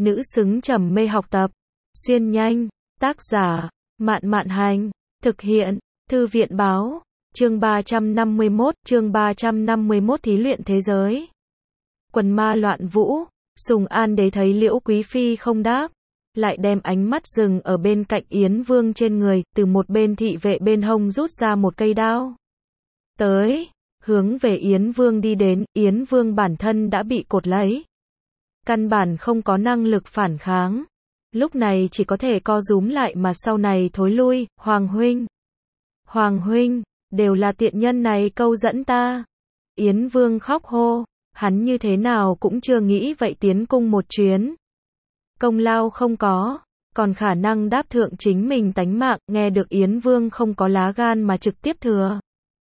nữ xứng trầm mê học tập. Xuyên nhanh, tác giả, Mạn Mạn Hành, thực hiện, Thư viện Báo, chương 351 thí luyện thế giới. Quần ma loạn vũ, Sùng An Đế thấy Liễu Quý Phi không đáp, lại đem ánh mắt dừng ở bên cạnh Yến Vương trên người, từ một bên thị vệ bên hông rút ra một cây đao. Tới, hướng về Yến Vương đi đến, Yến Vương bản thân đã bị cột lấy. Căn bản không có năng lực phản kháng. Lúc này chỉ có thể co rúm lại mà sau này thối lui, Hoàng huynh, đều là tiện nhân này câu dẫn ta. Yến Vương khóc hô, hắn như thế nào cũng chưa nghĩ vậy tiến cung một chuyến. Công lao không có, còn khả năng đáp thượng chính mình tánh mạng, nghe được Yến Vương không có lá gan mà trực tiếp thừa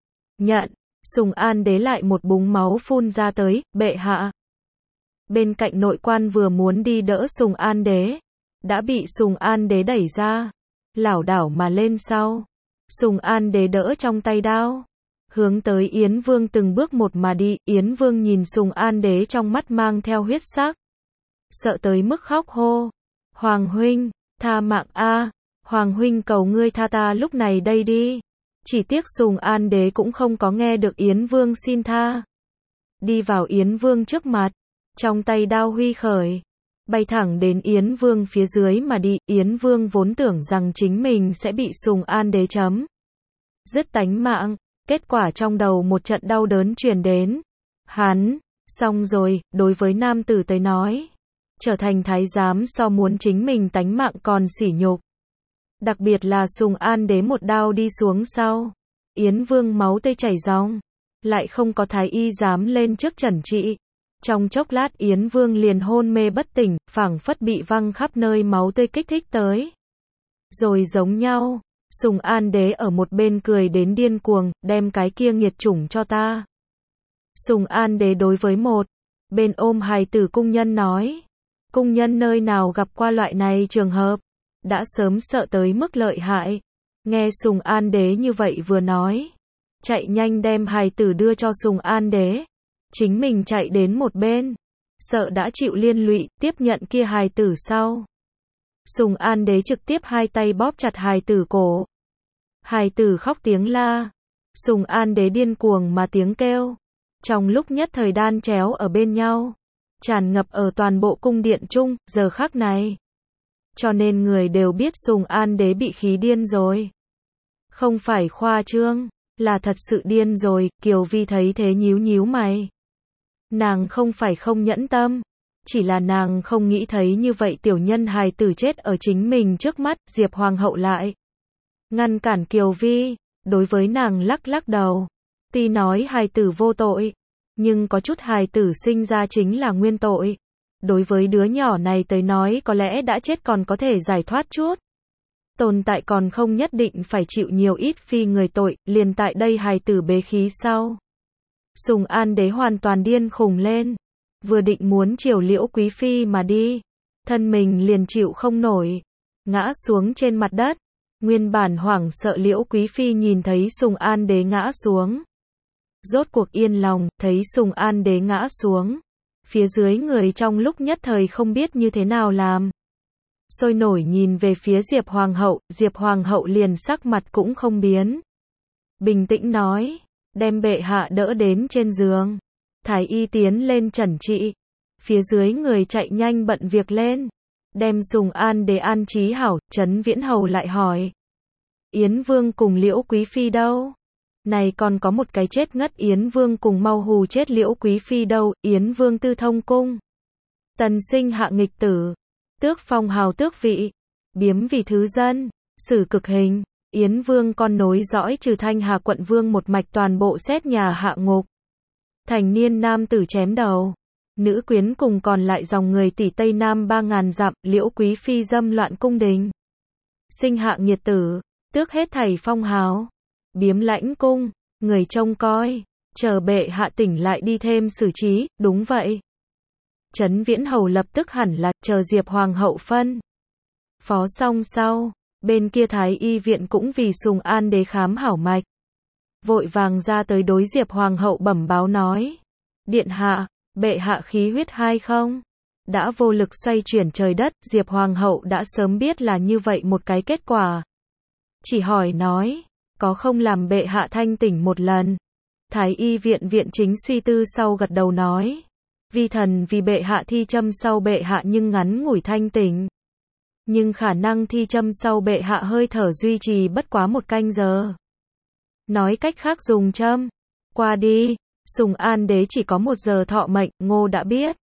nhận, Sùng An Đế lại một búng máu phun ra tới, bệ hạ. Bên cạnh nội quan vừa muốn đi đỡ Sùng An Đế, đã bị Sùng An Đế đẩy ra, lảo đảo mà lên sau. Sùng An Đế đỡ trong tay đao, hướng tới Yến Vương từng bước một mà đi. Yến Vương nhìn Sùng An Đế trong mắt mang theo huyết sắc, sợ tới mức khóc hô, Hoàng huynh, tha mạng a, Hoàng huynh cầu ngươi tha ta lúc này đây đi. Chỉ tiếc Sùng An Đế cũng không có nghe được Yến Vương xin tha. Đi vào Yến Vương trước mặt, trong tay đao huy khởi, bay thẳng đến Yến Vương phía dưới mà đi. Yến Vương vốn tưởng rằng chính mình sẽ bị Sùng An Đế chấm dứt tánh mạng, kết quả trong đầu một trận đau đớn truyền đến. Hắn, xong rồi, đối với nam tử tới nói, trở thành thái giám so muốn chính mình tánh mạng còn sỉ nhục. Đặc biệt là Sùng An Đế một đao đi xuống sau, Yến Vương máu tươi chảy ròng, lại không có thái y dám lên trước chẩn trị. Trong chốc lát Yến Vương liền hôn mê bất tỉnh, phảng phất bị văng khắp nơi máu tươi kích thích tới. Rồi giống nhau, Sùng An Đế ở một bên cười đến điên cuồng, đem cái kia nghiệt chủng cho ta. Sùng An Đế đối với một bên ôm hài tử cung nhân nói, cung nhân nơi nào gặp qua loại này trường hợp, đã sớm sợ tới mức lợi hại. Nghe Sùng An Đế như vậy vừa nói, chạy nhanh đem hài tử đưa cho Sùng An Đế. Chính mình chạy đến một bên, sợ đã chịu liên lụy, tiếp nhận kia hài tử sau. Sùng An Đế trực tiếp hai tay bóp chặt hài tử cổ. Hài tử khóc tiếng la. Sùng An Đế điên cuồng mà tiếng kêu. Trong lúc nhất thời đan chéo ở bên nhau, tràn ngập ở toàn bộ cung điện chung, giờ khắc này. Cho nên người đều biết Sùng An Đế bị khí điên rồi. Không phải khoa trương, là thật sự điên rồi. Kiều Vi thấy thế nhíu nhíu mày. Nàng không phải không nhẫn tâm, chỉ là nàng không nghĩ thấy như vậy tiểu nhân hài tử chết ở chính mình trước mắt. Diệp Hoàng hậu lại ngăn cản Kiều Vi, đối với nàng lắc lắc đầu. Tuy nói hài tử vô tội, nhưng có chút hài tử sinh ra chính là nguyên tội. Đối với đứa nhỏ này tới nói có lẽ đã chết còn có thể giải thoát chút. Tồn tại còn không nhất định phải chịu nhiều ít phi người tội, liền tại đây hài tử bế khí sau. Sùng An Đế hoàn toàn điên khùng lên, vừa định muốn chiều Liễu Quý Phi mà đi, thân mình liền chịu không nổi, ngã xuống trên mặt đất. Nguyên bản hoảng sợ Liễu Quý Phi nhìn thấy Sùng An Đế ngã xuống, rốt cuộc yên lòng, thấy Sùng An Đế ngã xuống, phía dưới người trong lúc nhất thời không biết như thế nào làm. Sôi nổi nhìn về phía Diệp Hoàng hậu liền sắc mặt cũng không biến. Bình tĩnh nói, đem bệ hạ đỡ đến trên giường. Thái y tiến lên chẩn trị. Phía dưới người chạy nhanh bận việc lên. Đem Sùng An Đế an trí hảo. Trấn Viễn Hầu lại hỏi, Yến Vương cùng Liễu Quý Phi đâu? Này còn có một cái chết ngất Yến Vương cùng mau hù chết Liễu Quý Phi đâu? Yến Vương Tư Thông Cung, tần sinh hạ nghịch tử, tước phong hào tước vị, biếm vì thứ dân, xử cực hình. Yến Vương con nối dõi trừ Thanh Hà quận vương một mạch toàn bộ xét nhà hạ ngục. Thành niên nam tử chém đầu. Nữ quyến cùng còn lại dòng người tỷ Tây Nam 3000 dặm. Liễu Quý Phi dâm loạn cung đình, sinh hạ nghiệt tử, tước hết thảy phong hào, biếm lãnh cung, người trông coi, chờ bệ hạ tỉnh lại đi thêm xử trí. Đúng vậy. Trấn Viễn Hầu lập tức hẳn là chờ Diệp Hoàng hậu phân phó xong sau, bên kia Thái y viện cũng vì Sùng An Đế khám hảo mạch, vội vàng ra tới đối Diệp Hoàng hậu bẩm báo nói, điện hạ, bệ hạ khí huyết hay không? đã vô lực xoay chuyển trời đất, Diệp Hoàng hậu đã sớm biết là như vậy một cái kết quả. Chỉ hỏi nói, có không làm bệ hạ thanh tỉnh một lần. Thái y viện viện chính suy tư sau gật đầu nói, vi thần vì bệ hạ thi châm sau bệ hạ nhưng ngắn ngủi thanh tỉnh. Nhưng khả năng thi châm sau bệ hạ hơi thở duy trì bất quá 1 canh giờ. Nói cách khác dùng châm qua đi, Sùng An đế chỉ có 1 giờ thọ mệnh, Ngô đã biết.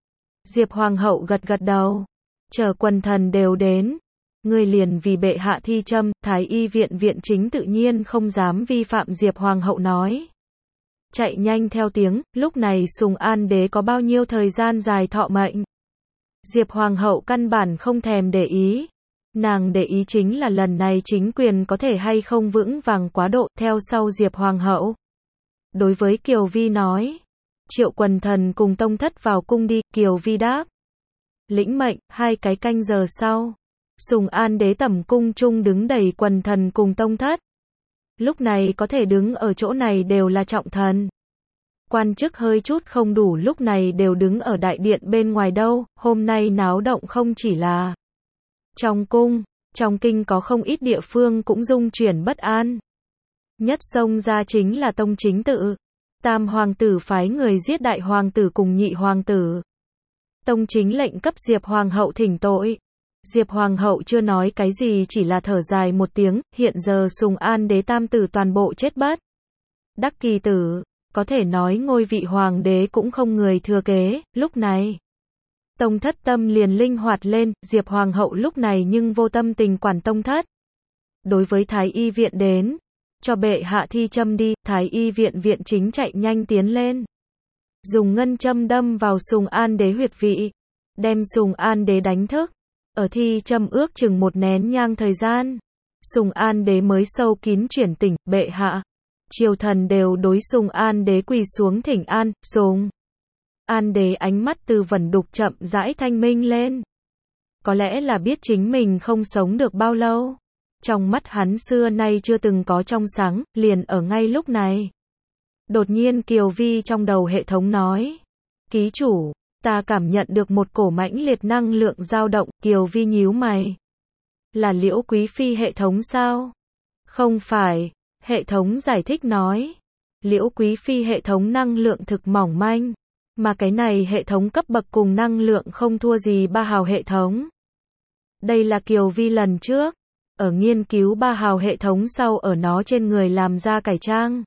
Diệp Hoàng hậu gật gật đầu, chờ quần thần đều đến, ngươi liền vì bệ hạ thi châm. Thái y viện viện chính tự nhiên không dám vi phạm Diệp Hoàng hậu nói. Chạy nhanh theo tiếng, lúc này Sùng An đế có bao nhiêu thời gian dài thọ mệnh. Diệp Hoàng hậu căn bản không thèm để ý. Nàng để ý chính là lần này chính quyền có thể hay không vững vàng quá độ. Theo sau Diệp Hoàng hậu, đối với Kiều Vi nói, triệu quần thần cùng tông thất vào cung đi. Kiều Vi đáp, lĩnh mệnh. 2 cái canh giờ sau, Sùng An đế tẩm cung chung đứng đầy quần thần cùng tông thất. Lúc này có thể đứng ở chỗ này đều là trọng thần. Quan chức hơi chút không đủ lúc này đều đứng ở đại điện bên ngoài đâu. Hôm nay náo động không chỉ là trong cung, trong kinh có không ít địa phương cũng rung chuyển bất an. Nhất xông ra chính là Tông Chính Tự. Tam hoàng tử phái người giết đại hoàng tử cùng nhị hoàng tử. Tông Chính lệnh cấp Diệp Hoàng hậu thỉnh tội. Diệp Hoàng hậu chưa nói cái gì, chỉ là thở dài một tiếng. Hiện giờ Sùng An đế tam tử toàn bộ chết bất đắc kỳ tử, có thể nói ngôi vị hoàng đế cũng không người thừa kế. Lúc này tông thất tâm liền linh hoạt lên. Diệp Hoàng hậu lúc này nhưng vô tâm tình quản tông thất. Đối với Thái y viện đến, cho bệ hạ thi châm đi. Thái y viện viện chính chạy nhanh tiến lên, dùng ngân châm đâm vào Sùng An đế huyệt vị, đem Sùng An đế đánh thức. Ở thi châm ước chừng 1 nén nhang thời gian, Sùng An đế mới sâu kín chuyển tỉnh. Bệ hạ, triều thần đều đối Sùng An đế quỳ xuống thỉnh an. Sùng An đế ánh mắt từ vẩn đục chậm rãi thanh minh lên. Có lẽ là biết chính mình không sống được bao lâu. Trong mắt hắn xưa nay chưa từng có trong sáng. Liền ở ngay lúc này, đột nhiên Kiều Vi trong đầu hệ thống nói, ký chủ, ta cảm nhận được một cổ mãnh liệt năng lượng dao động. Kiều Vi nhíu mày, là Liễu Quý Phi hệ thống sao? Không phải, hệ thống giải thích nói, Liễu Quý Phi hệ thống năng lượng thực mỏng manh, mà cái này hệ thống cấp bậc cùng năng lượng không thua gì Ba Hào hệ thống. Đây là Kiều Vi lần trước ở nghiên cứu 3 hào hệ thống sau ở nó trên người làm ra cải trang.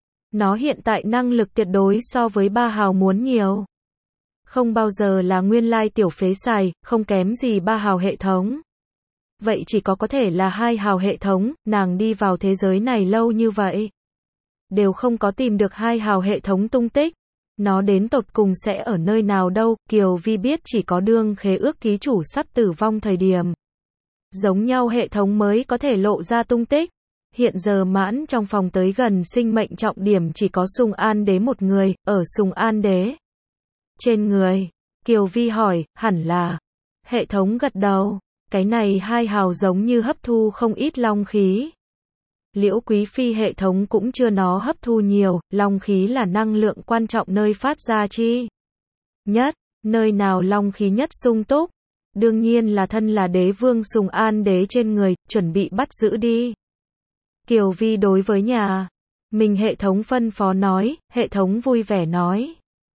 Nó hiện tại năng lực tuyệt đối so với 3 hào muốn nhiều. Không bao giờ là nguyên lai tiểu phế xài, không kém gì 3 hào hệ thống. Vậy chỉ có thể là 2 hào hệ thống. Nàng đi vào thế giới này lâu như vậy, đều không có tìm được 2 hào hệ thống tung tích. Nó đến tột cùng sẽ ở nơi nào đâu? Kiều Vi biết chỉ có đương khế ước ký chủ sắp tử vong thời điểm, giống nhau hệ thống mới có thể lộ ra tung tích. Hiện giờ mãn trong phòng tới gần sinh mệnh trọng điểm chỉ có Sùng An đế một người. Ở Sùng An đế trên người, Kiều Vi hỏi, hẳn là. Hệ thống gật đầu, cái này 2 hào giống như hấp thu không ít long khí. Liễu Quý Phi hệ thống cũng chưa nó hấp thu nhiều. Long khí là năng lượng quan trọng nơi phát ra chi nhất. Nơi nào long khí nhất sung túc? Đương nhiên là thân là đế vương Sùng An đế trên người, chuẩn bị bắt giữ đi. Kiều Vi đối với nhà mình hệ thống phân phó nói. Hệ thống vui vẻ nói,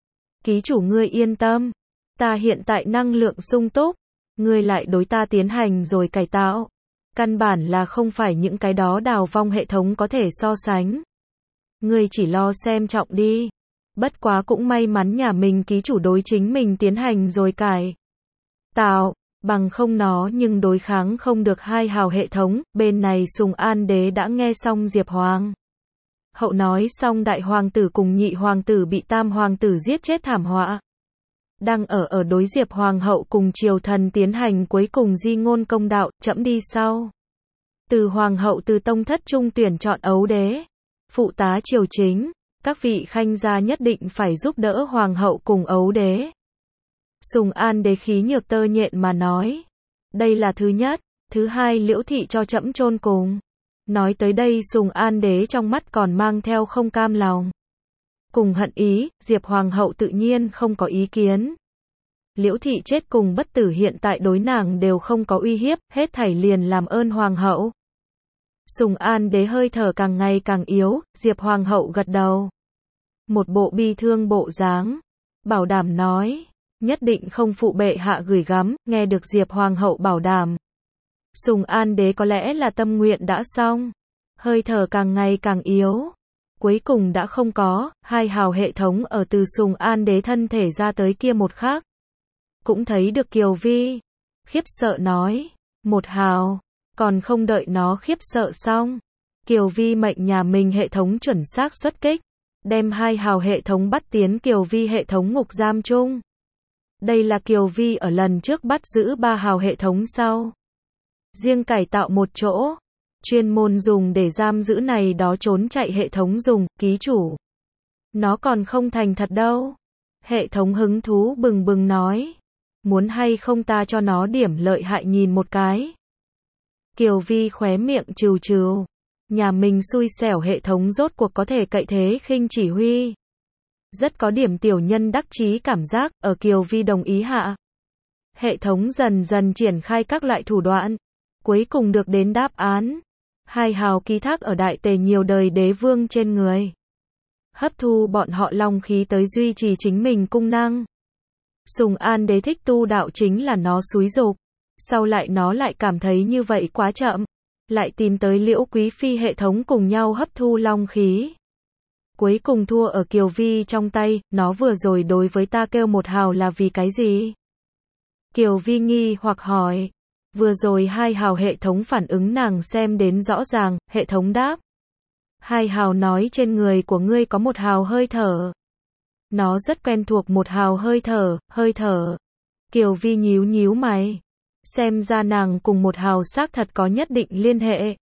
ký chủ ngươi yên tâm, ta hiện tại năng lượng sung túc, ngươi lại đối ta tiến hành rồi cải tạo, căn bản là không phải những cái đó đào vong hệ thống có thể so sánh. Ngươi chỉ lo xem trọng đi. Bất quá cũng may mắn nhà mình ký chủ đối chính mình tiến hành rồi cải tạo, bằng không nó nhưng đối kháng không được 2 hào hệ thống. Bên này Sùng An đế đã nghe xong Diệp Hoàng hậu nói xong đại hoàng tử cùng nhị hoàng tử bị tam hoàng tử giết chết thảm họa. Đang ở đối Diệp Hoàng hậu cùng triều thần tiến hành cuối cùng di ngôn công đạo. Chẫm đi sau, từ hoàng hậu từ tông thất trung tuyển chọn ấu đế, phụ tá triều chính. Các vị khanh gia nhất định phải giúp đỡ hoàng hậu cùng ấu đế. Sùng An đế khí nhược tơ nhện mà nói, đây là thứ nhất. Thứ hai, Liễu thị cho trẫm chôn cùng. Nói tới đây Sùng An đế trong mắt còn mang theo không cam lòng cùng hận ý. Diệp Hoàng hậu tự nhiên không có ý kiến. Liễu thị chết cùng bất tử hiện tại đối nàng đều không có uy hiếp, hết thảy liền làm ơn hoàng hậu. Sùng An đế hơi thở càng ngày càng yếu, Diệp hoàng hậu gật đầu. Một bộ bi thương bộ dáng, bảo đảm nói, nhất định không phụ bệ hạ gửi gắm, nghe được Diệp hoàng hậu bảo đảm. Sùng An đế có lẽ là tâm nguyện đã xong, hơi thở càng ngày càng yếu. Cuối cùng đã không có, hai hào hệ thống ở từ Sùng An đế thân thể ra tới kia một khắc. Cũng thấy được Kiều Vi, khiếp sợ nói, một hào, còn không đợi nó khiếp sợ xong. Kiều Vi mệnh nhà mình hệ thống chuẩn xác xuất kích, đem hai hào hệ thống bắt tiến Kiều Vi hệ thống ngục giam chung. Đây là Kiều Vi ở lần trước bắt giữ ba hào hệ thống sau. Riêng cải tạo một chỗ, chuyên môn dùng để giam giữ này đó trốn chạy hệ thống dùng, ký chủ. Nó còn không thành thật đâu. Hệ thống hứng thú bừng bừng nói. Muốn hay không ta cho nó điểm lợi hại nhìn một cái. Kiều Vi khóe miệng trừ trừ. Nhà mình xui xẻo hệ thống rốt cuộc có thể cậy thế khinh chỉ huy. Rất có điểm tiểu nhân đắc chí cảm giác, ở Kiều Vi đồng ý hạ. Hệ thống dần dần triển khai các loại thủ đoạn. Cuối cùng được đến đáp án. Hai hào ký thác ở đại tề nhiều đời đế vương trên người. Hấp thu bọn họ long khí tới duy trì chính mình cung năng. Sùng An đế thích tu đạo chính là nó xúi dục. Sau lại nó lại cảm thấy như vậy quá chậm. Lại tìm tới Liễu Quý Phi hệ thống cùng nhau hấp thu long khí. Cuối cùng thua ở Kiều Vi trong tay, nó vừa rồi đối với ta kêu một hào là vì cái gì? Kiều Vi nghi hoặc hỏi. Vừa rồi hai hào hệ thống phản ứng nàng xem đến rõ ràng, hệ thống đáp. Hai hào nói trên người của ngươi có một hào hơi thở. Nó rất quen thuộc một hào hơi thở. Kiều Vi nhíu nhíu mày. Xem ra nàng cùng một hào xác thật có nhất định liên hệ.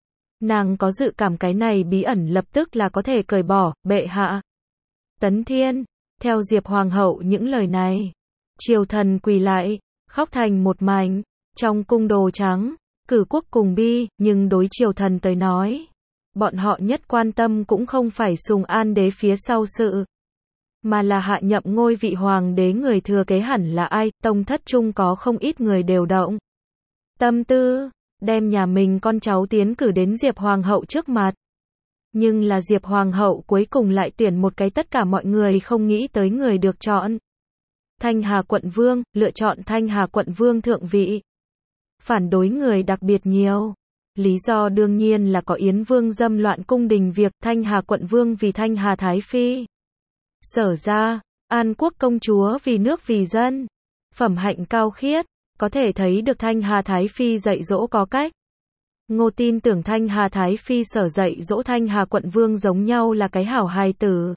Nàng có dự cảm cái này bí ẩn lập tức là có thể cởi bỏ, bệ hạ. Tấn Thiên, theo Diệp Hoàng hậu những lời này. Triều thần quỳ lại, khóc thành một mảnh. Trong cung đồ trắng, cử quốc cùng bi, nhưng đối triều thần tới nói. Bọn họ nhất quan tâm cũng không phải Sùng An đế phía sau sự. Mà là hạ nhậm ngôi vị hoàng đế người thừa kế hẳn là ai, tông thất chung có không ít người đều động. Tâm tư, đem nhà mình con cháu tiến cử đến Diệp Hoàng hậu trước mặt. Nhưng là Diệp Hoàng hậu cuối cùng lại tuyển một cái tất cả mọi người không nghĩ tới người được chọn. Thanh Hà quận vương, lựa chọn Thanh Hà quận vương thượng vị. Phản đối người đặc biệt nhiều. Lý do đương nhiên là có Yến vương dâm loạn cung đình việc, Thanh Hà quận vương vì Thanh Hà thái phi. Sở ra, An quốc công chúa vì nước vì dân. Phẩm hạnh cao khiết, có thể thấy được Thanh Hà thái phi dạy dỗ có cách. Ngô tin tưởng Thanh Hà thái phi sở dạy dỗ Thanh Hà quận vương giống nhau là cái hảo hài tử.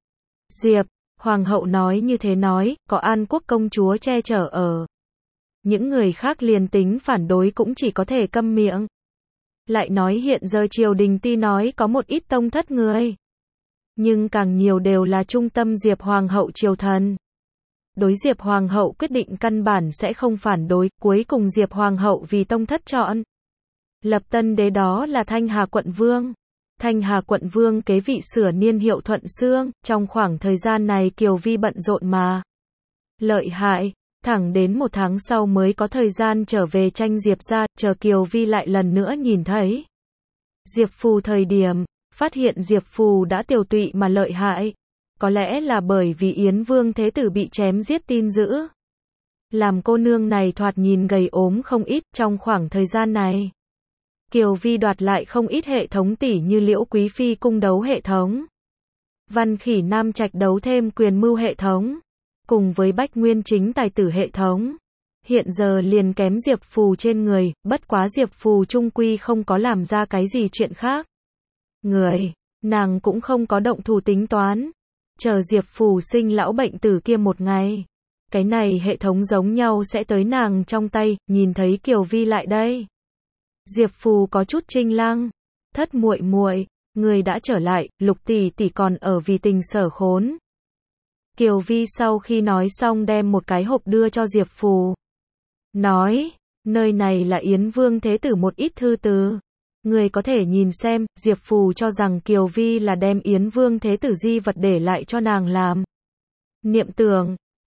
Diệp, hoàng hậu nói như thế nói, có An quốc công chúa che chở ở. Những người khác liền tính phản đối cũng chỉ có thể câm miệng. Lại nói hiện giờ triều đình ti nói có một ít tông thất người. Nhưng càng nhiều đều là trung tâm Diệp Hoàng hậu triều thần. Đối Diệp Hoàng hậu quyết định căn bản sẽ không phản đối, cuối cùng Diệp Hoàng hậu vì tông thất chọn. Lập tân đế đó là Thanh Hà quận vương. Thanh Hà quận vương kế vị sửa niên hiệu Thuận Xương, trong khoảng thời gian này Kiều Vi bận rộn mà. Lợi hại. Thẳng đến một tháng sau mới có thời gian trở về tranh Diệp ra, chờ Kiều Vi lại lần nữa nhìn thấy. Diệp Phù thời điểm, phát hiện Diệp Phù đã tiều tụy mà lợi hại. Có lẽ là bởi vì Yến Vương Thế Tử bị chém giết tin dữ. Làm cô nương này thoạt nhìn gầy ốm không ít trong khoảng thời gian này. Kiều Vi đoạt lại không ít hệ thống tỷ như Liễu Quý Phi cung đấu hệ thống. Văn Khỉ Nam Trạch đấu thêm quyền mưu hệ thống. Cùng với Bách Nguyên chính tài tử hệ thống. Hiện giờ liền kém Diệp Phù trên người, bất quá Diệp Phù trung quy không có làm ra cái gì chuyện khác. Nàng cũng không có động thủ tính toán. Chờ Diệp Phù sinh lão bệnh tử kia một ngày. Cái này hệ thống giống nhau sẽ tới nàng trong tay, nhìn thấy Kiều Vi lại đây. Diệp Phù có chút chinh lăng. Thất muội muội, người đã trở lại, Lục tỷ tỷ còn ở vì tình sở khốn. Kiều Vi sau khi nói xong đem một cái hộp đưa cho Diệp Phù. Nói, nơi này là Yến Vương Thế Tử một ít thư từ. Người có thể nhìn xem, Diệp Phù cho rằng Kiều Vi là đem Yến Vương Thế Tử di vật để lại cho nàng làm. Niệm tưởng,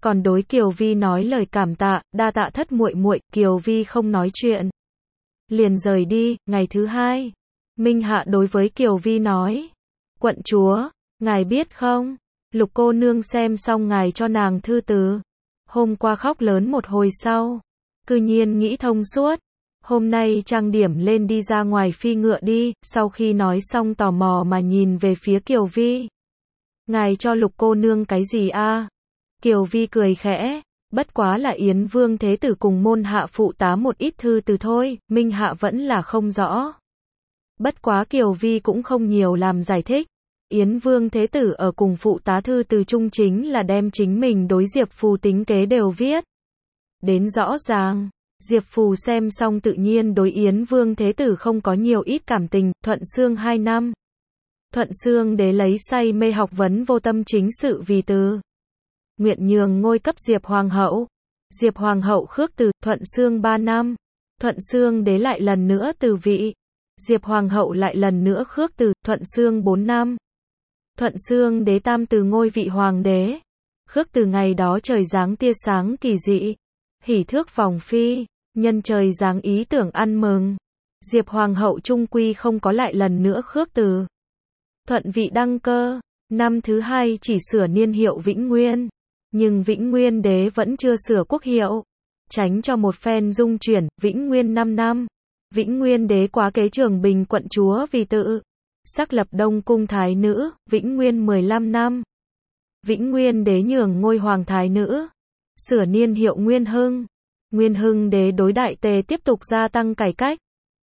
còn đối Kiều Vi nói lời cảm tạ, đa tạ thất muội muội. Kiều Vi không nói chuyện, liền rời đi. Ngày thứ hai, Minh Hạ đối với Kiều Vi nói, quận chúa, ngài biết không, Lục cô nương xem xong ngài cho nàng thư từ, hôm qua khóc lớn một hồi sau, cư nhiên nghĩ thông suốt, hôm nay trang điểm lên đi ra ngoài phi ngựa đi. Sau khi nói xong tò mò mà nhìn về phía Kiều Vi, ngài cho Lục cô nương cái gì a? Kiều Vi cười khẽ, bất quá là Yến Vương Thế Tử cùng môn hạ phụ tá một ít thư từ thôi. Minh Hạ vẫn là không rõ, bất quá Kiều Vi cũng không nhiều làm giải thích. Yến Vương Thế Tử ở cùng phụ tá thư từ chung chính là đem chính mình đối Diệp Phù tính kế đều viết đến rõ ràng. Diệp Phù xem xong tự nhiên đối Yến Vương Thế Tử không có nhiều ít cảm tình. Thuận Xương 2 năm, Thuận Xương đế lấy say mê học vấn vô tâm chính sự vì từ nguyện nhường ngôi cấp Diệp Hoàng hậu. Diệp Hoàng hậu khước từ. Thuận Xương 3 năm, Thuận Xương đế lại lần nữa từ vị. Diệp Hoàng hậu lại lần nữa khước từ. Thuận Xương 4 năm, Thuận Xương đế tam từ ngôi vị hoàng đế. Khước từ ngày đó trời giáng tia sáng kỳ dị, hỉ thước vòng phi, nhân trời giáng ý tưởng ăn mừng. Diệp Hoàng hậu trung quy không có lại lần nữa khước từ. Thuận vị đăng cơ, năm thứ hai chỉ sửa niên hiệu Vĩnh Nguyên, nhưng Vĩnh Nguyên đế vẫn chưa sửa quốc hiệu, tránh cho một phen dung chuyển. Vĩnh Nguyên 5 năm, Vĩnh Nguyên đế quá kế Trường Bình quận chúa vì tự xác lập Đông cung thái nữ. Vĩnh Nguyên 15 năm, Vĩnh Nguyên đế nhường ngôi hoàng thái nữ, sửa niên hiệu Nguyên Hưng. Nguyên Hưng đế đối Đại Tề tiếp tục gia tăng cải cách,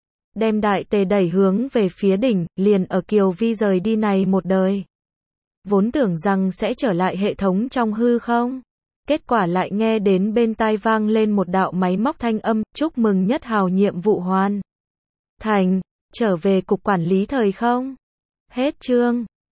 đem Đại Tề đẩy hướng về phía đỉnh. Liền ở Kiều Vi rời đi này một đời, vốn tưởng rằng sẽ trở lại hệ thống trong hư không, kết quả lại nghe đến bên tai vang lên một đạo máy móc thanh âm, chúc mừng Nhất Hào nhiệm vụ hoàn thành, trở về cục quản lý thời không. Hết chương.